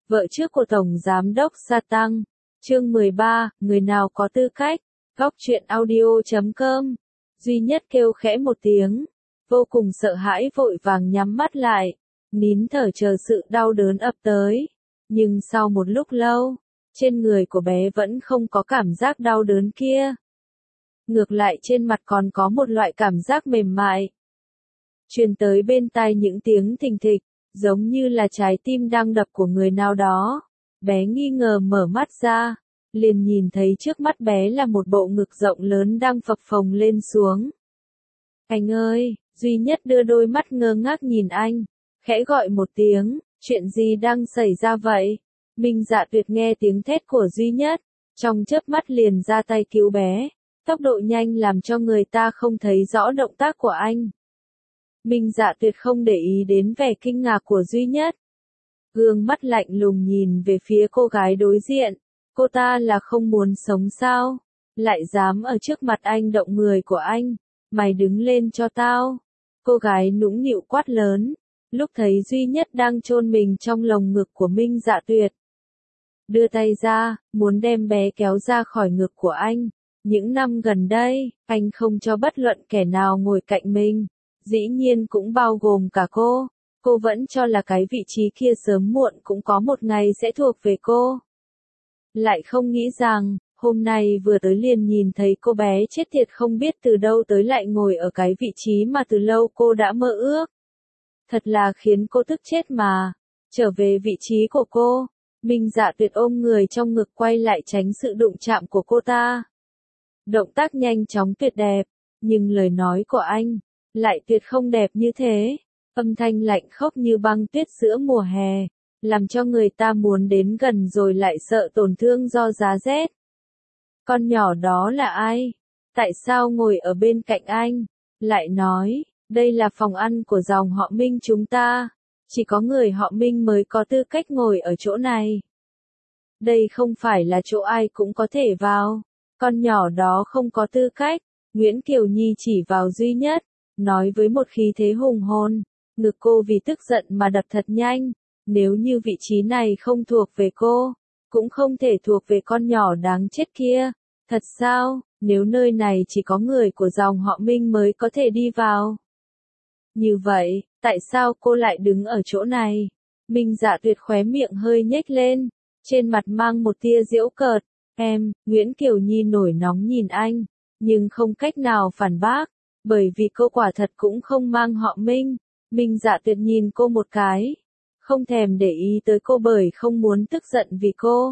vợ trước của Tổng Giám đốc Sa Tăng. Chương 13, người nào có tư cách? Góc truyện audio.com. Duy Nhất kêu khẽ một tiếng, vô cùng sợ hãi vội vàng nhắm mắt lại, nín thở chờ sự đau đớn ập tới. Nhưng sau một lúc lâu, trên người của bé vẫn không có cảm giác đau đớn kia. Ngược lại trên mặt còn có một loại cảm giác mềm mại. Truyền tới bên tai những tiếng thình thịch, giống như là trái tim đang đập của người nào đó. Bé nghi ngờ mở mắt ra, liền nhìn thấy trước mắt bé là một bộ ngực rộng lớn đang phập phồng lên xuống. Anh ơi, Duy Nhất đưa đôi mắt ngơ ngác nhìn anh, khẽ gọi một tiếng, chuyện gì đang xảy ra vậy? Minh Dạ Tuyệt nghe tiếng thét của Duy Nhất, trong chớp mắt liền ra tay cứu bé, tốc độ nhanh làm cho người ta không thấy rõ động tác của anh. Minh Dạ Tuyệt không để ý đến vẻ kinh ngạc của Duy Nhất. Gương mắt lạnh lùng nhìn về phía cô gái đối diện, cô ta là không muốn sống sao? Lại dám ở trước mặt anh động người của anh, mày đứng lên cho tao. Cô gái nũng nịu quát lớn, lúc thấy Duy Nhất đang chôn mình trong lồng ngực của Minh Dạ Tuyệt. Đưa tay ra, muốn đem bé kéo ra khỏi ngực của anh. Những năm gần đây, anh không cho bất luận kẻ nào ngồi cạnh mình. Dĩ nhiên cũng bao gồm cả cô. Cô vẫn cho là cái vị trí kia sớm muộn cũng có một ngày sẽ thuộc về cô. Lại không nghĩ rằng, hôm nay vừa tới liền nhìn thấy cô bé chết tiệt không biết từ đâu tới lại ngồi ở cái vị trí mà từ lâu cô đã mơ ước. Thật là khiến cô tức chết mà. Trở về vị trí của cô, Minh Dạ Tuyệt ôm người trong ngực quay lại tránh sự đụng chạm của cô ta. Động tác nhanh chóng tuyệt đẹp, nhưng lời nói của anh lại tuyệt không đẹp như thế. Âm thanh lạnh khốc như băng tuyết giữa mùa hè, làm cho người ta muốn đến gần rồi lại sợ tổn thương do giá rét. Con nhỏ đó là ai? Tại sao ngồi ở bên cạnh anh? Lại nói, đây là phòng ăn của dòng họ Minh chúng ta. Chỉ có người họ Minh mới có tư cách ngồi ở chỗ này. Đây không phải là chỗ ai cũng có thể vào. Con nhỏ đó không có tư cách. Nguyễn Kiều Nhi chỉ vào Duy Nhất, nói với một khí thế hùng hồn. Ngực cô vì tức giận mà đập thật nhanh. Nếu như vị trí này không thuộc về cô, cũng không thể thuộc về con nhỏ đáng chết kia. Thật sao, nếu nơi này chỉ có người của dòng họ Minh mới có thể đi vào? Như vậy, tại sao cô lại đứng ở chỗ này? Minh Dạ Tuyệt khóe miệng hơi nhếch lên, trên mặt mang một tia giễu cợt. Em, Nguyễn Kiều Nhi nổi nóng nhìn anh, nhưng không cách nào phản bác, bởi vì cô quả thật cũng không mang họ Minh. Minh Dạ Tuyệt nhìn cô một cái, không thèm để ý tới cô bởi không muốn tức giận vì cô.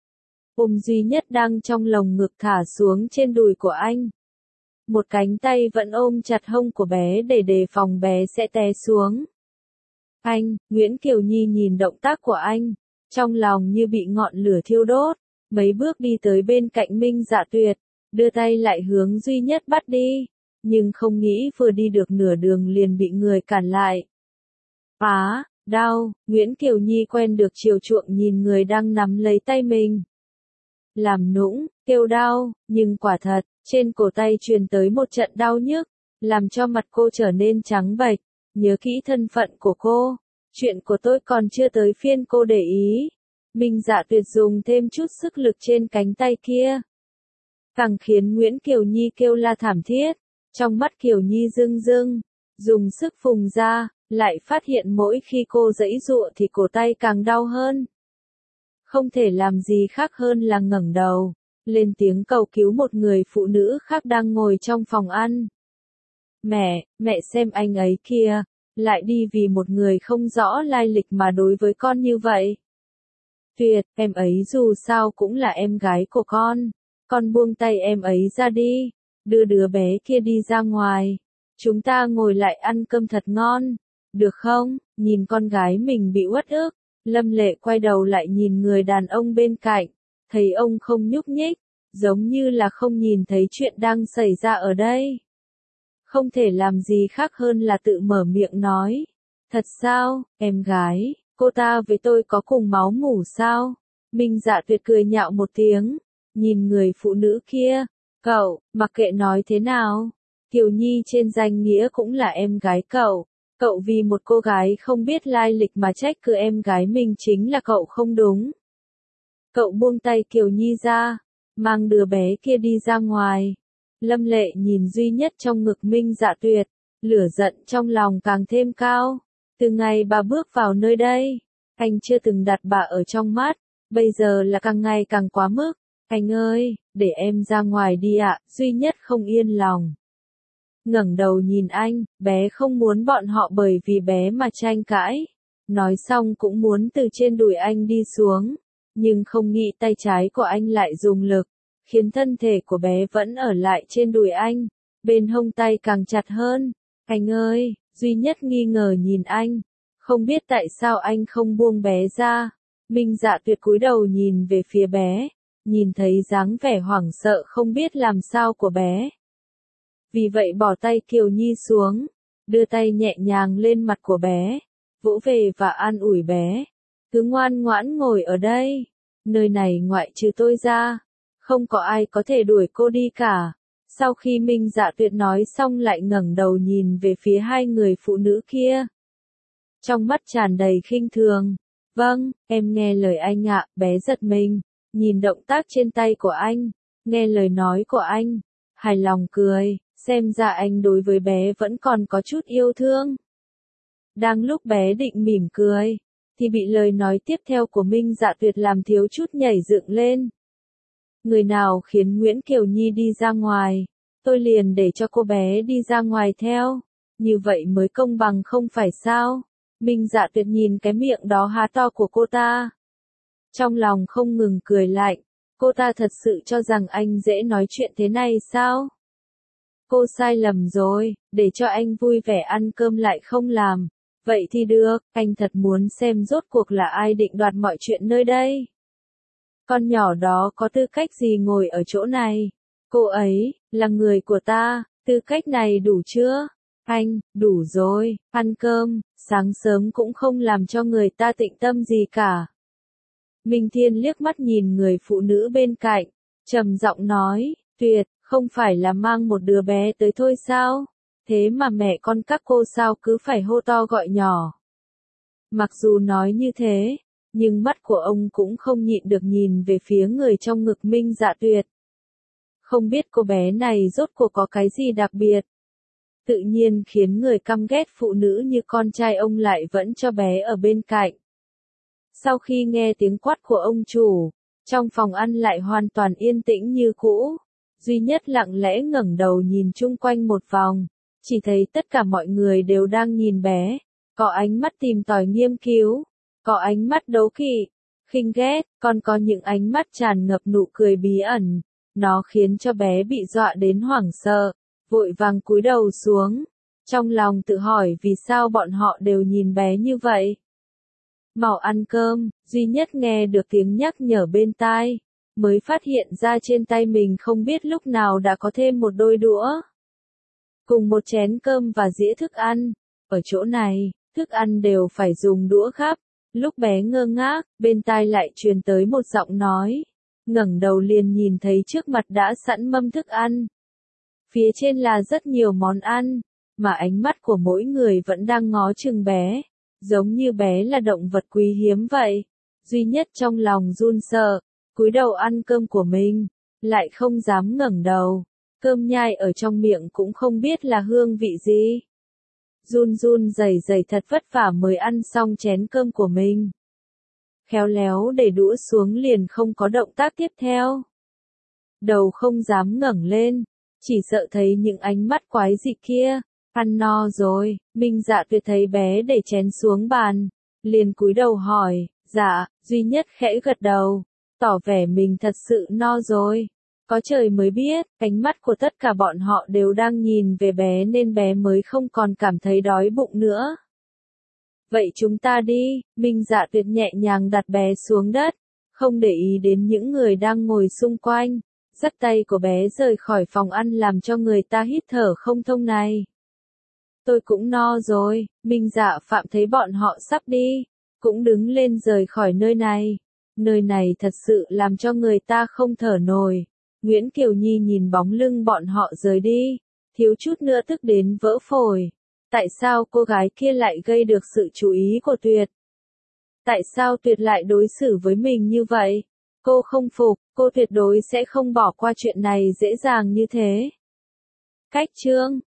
Ôm Duy Nhất đang trong lồng ngực thả xuống trên đùi của anh. Một cánh tay vẫn ôm chặt hông của bé để đề phòng bé sẽ té xuống. Anh, Nguyễn Kiều Nhi nhìn động tác của anh, trong lòng như bị ngọn lửa thiêu đốt, mấy bước đi tới bên cạnh Minh Dạ Tuyệt, đưa tay lại hướng Duy Nhất bắt đi, nhưng không nghĩ vừa đi được nửa đường liền bị người cản lại. Đau, Nguyễn Kiều Nhi quen được chiều chuộng nhìn người đang nắm lấy tay mình. Làm nũng, kêu đau, nhưng quả thật, trên cổ tay truyền tới một trận đau nhức, làm cho mặt cô trở nên trắng bệch. Nhớ kỹ thân phận của cô, chuyện của tôi còn chưa tới phiên cô để ý. Minh Dạ Tuyệt dùng thêm chút sức lực trên cánh tay kia, càng khiến Nguyễn Kiều Nhi kêu la thảm thiết. Trong mắt Kiều Nhi rưng rưng, dùng sức phùng ra, lại phát hiện mỗi khi cô giãy giụa thì cổ tay càng đau hơn. Không thể làm gì khác hơn là ngẩng đầu, lên tiếng cầu cứu một người phụ nữ khác đang ngồi trong phòng ăn. Mẹ xem anh ấy kìa, lại đi vì một người không rõ lai lịch mà đối với con như vậy. Tuyệt, em ấy dù sao cũng là em gái của con buông tay em ấy ra đi, đưa đứa bé kia đi ra ngoài. Chúng ta ngồi lại ăn cơm thật ngon, được không? Nhìn con gái mình bị uất ức, Lâm Lệ quay đầu lại nhìn người đàn ông bên cạnh, thấy ông không nhúc nhích, giống như là không nhìn thấy chuyện đang xảy ra ở đây. Không thể làm gì khác hơn là tự mở miệng nói. Thật sao, em gái, cô ta với tôi có cùng máu mủ sao? Minh Dạ Tuyệt cười nhạo một tiếng, nhìn người phụ nữ kia. Cậu, mặc kệ nói thế nào, Kiều Nhi trên danh nghĩa cũng là em gái cậu Cậu vì một cô gái không biết lai lịch mà trách cứ em gái mình chính là cậu không đúng. Cậu buông tay Kiều Nhi ra, mang đứa bé kia đi ra ngoài. Lâm Lệ nhìn duy nhất trong ngực Minh Dạ Tuyệt, lửa giận trong lòng càng thêm cao. Từ ngày bà bước vào nơi đây, anh chưa từng đặt bà ở trong mắt, bây giờ là càng ngày càng quá mức. Anh ơi, để em ra ngoài đi ạ, duy nhất không yên lòng. Ngẩng đầu nhìn anh, bé không muốn bọn họ bởi vì bé mà tranh cãi. Nói xong cũng muốn từ trên đùi anh đi xuống, nhưng không nghĩ tay trái của anh lại dùng lực, khiến thân thể của bé vẫn ở lại trên đùi anh, bên hông tay càng chặt hơn. Anh ơi, duy nhất nghi ngờ nhìn anh, không biết tại sao anh không buông bé ra. Minh Dạ Tuyệt cúi đầu nhìn về phía bé, nhìn thấy dáng vẻ hoảng sợ không biết làm sao của bé. Vì vậy bỏ tay Kiều Nhi xuống, đưa tay nhẹ nhàng lên mặt của bé, vỗ về và an ủi bé. Cứ ngoan ngoãn ngồi ở đây, nơi này ngoại trừ tôi ra, không có ai có thể đuổi cô đi cả. Sau khi Minh Dạ Tuyệt nói xong lại ngẩng đầu nhìn về phía hai người phụ nữ kia. Trong mắt tràn đầy khinh thường. Vâng, em nghe lời anh ạ, bé giật mình, nhìn động tác trên tay của anh, nghe lời nói của anh, hài lòng cười, xem ra anh đối với bé vẫn còn có chút yêu thương. Đang lúc bé định mỉm cười, thì bị lời nói tiếp theo của Minh Dạ Tuyệt làm thiếu chút nhảy dựng lên. Người nào khiến Nguyễn Kiều Nhi đi ra ngoài, tôi liền để cho cô bé đi ra ngoài theo, như vậy mới công bằng không phải sao? Minh Dạ Tuyệt nhìn cái miệng đó há to của cô ta. Trong lòng không ngừng cười lạnh, cô ta thật sự cho rằng anh dễ nói chuyện thế này sao? Cô sai lầm rồi, để cho anh vui vẻ ăn cơm lại không làm. Vậy thì được, anh thật muốn xem rốt cuộc là ai định đoạt mọi chuyện nơi đây. Con nhỏ đó có tư cách gì ngồi ở chỗ này? Cô ấy, là người của ta, tư cách này đủ chưa? Anh, đủ rồi, ăn cơm, sáng sớm cũng không làm cho người ta tịnh tâm gì cả. Minh Thiên liếc mắt nhìn người phụ nữ bên cạnh, trầm giọng nói, Tuyệt, không phải là mang một đứa bé tới thôi sao? Thế mà mẹ con các cô sao cứ phải hô to gọi nhỏ. Mặc dù nói như thế, nhưng mắt của ông cũng không nhịn được nhìn về phía người trong ngực Minh Dạ Tuyệt. Không biết cô bé này rốt cuộc có cái gì đặc biệt. Tự nhiên khiến người căm ghét phụ nữ như con trai ông lại vẫn cho bé ở bên cạnh. Sau khi nghe tiếng quát của ông chủ, trong phòng ăn lại hoàn toàn yên tĩnh như cũ. Duy nhất lặng lẽ ngẩng đầu nhìn chung quanh một vòng, chỉ thấy tất cả mọi người đều đang nhìn bé, có ánh mắt tìm tòi nghiên cứu, có ánh mắt đố kỵ, khinh ghét, còn có những ánh mắt tràn ngập nụ cười bí ẩn. Nó khiến cho bé bị dọa đến hoảng sợ, vội vàng cúi đầu xuống, trong lòng tự hỏi vì sao bọn họ đều nhìn bé như vậy. Mau ăn cơm, duy nhất nghe được tiếng nhắc nhở bên tai, mới phát hiện ra trên tay mình không biết lúc nào đã có thêm một đôi đũa. Cùng một chén cơm và dĩa thức ăn, ở chỗ này, thức ăn đều phải dùng đũa gắp. Lúc bé ngơ ngác, bên tai lại truyền tới một giọng nói. Ngẩng đầu liền nhìn thấy trước mặt đã sẵn mâm thức ăn. Phía trên là rất nhiều món ăn, mà ánh mắt của mỗi người vẫn đang ngó chừng bé, giống như bé là động vật quý hiếm vậy. Duy nhất trong lòng run sợ, cúi đầu ăn cơm của mình, lại không dám ngẩng đầu. Cơm nhai ở trong miệng cũng không biết là hương vị gì. Run run rẩy rẩy thật vất vả mới ăn xong chén cơm của mình. Khéo léo để đũa xuống liền không có động tác tiếp theo. Đầu không dám ngẩng lên, chỉ sợ thấy những ánh mắt quái dị kia. Ăn no rồi, Minh Dạ Tuyệt thấy bé để chén xuống bàn, liền cúi đầu hỏi, dạ, duy nhất khẽ gật đầu, tỏ vẻ mình thật sự no rồi. Có trời mới biết, ánh mắt của tất cả bọn họ đều đang nhìn về bé nên bé mới không còn cảm thấy đói bụng nữa. Vậy chúng ta đi, Minh Dạ Tuyệt nhẹ nhàng đặt bé xuống đất, không để ý đến những người đang ngồi xung quanh, dắt tay của bé rời khỏi phòng ăn làm cho người ta hít thở không thông này. Tôi cũng no rồi, Minh Dạ Phạm thấy bọn họ sắp đi, cũng đứng lên rời khỏi nơi này. Nơi này thật sự làm cho người ta không thở nổi. Nguyễn Kiều Nhi nhìn bóng lưng bọn họ rời đi, thiếu chút nữa tức đến vỡ phổi. Tại sao cô gái kia lại gây được sự chú ý của Tuyệt? Tại sao Tuyệt lại đối xử với mình như vậy? Cô không phục, cô tuyệt đối sẽ không bỏ qua chuyện này dễ dàng như thế. Cách chương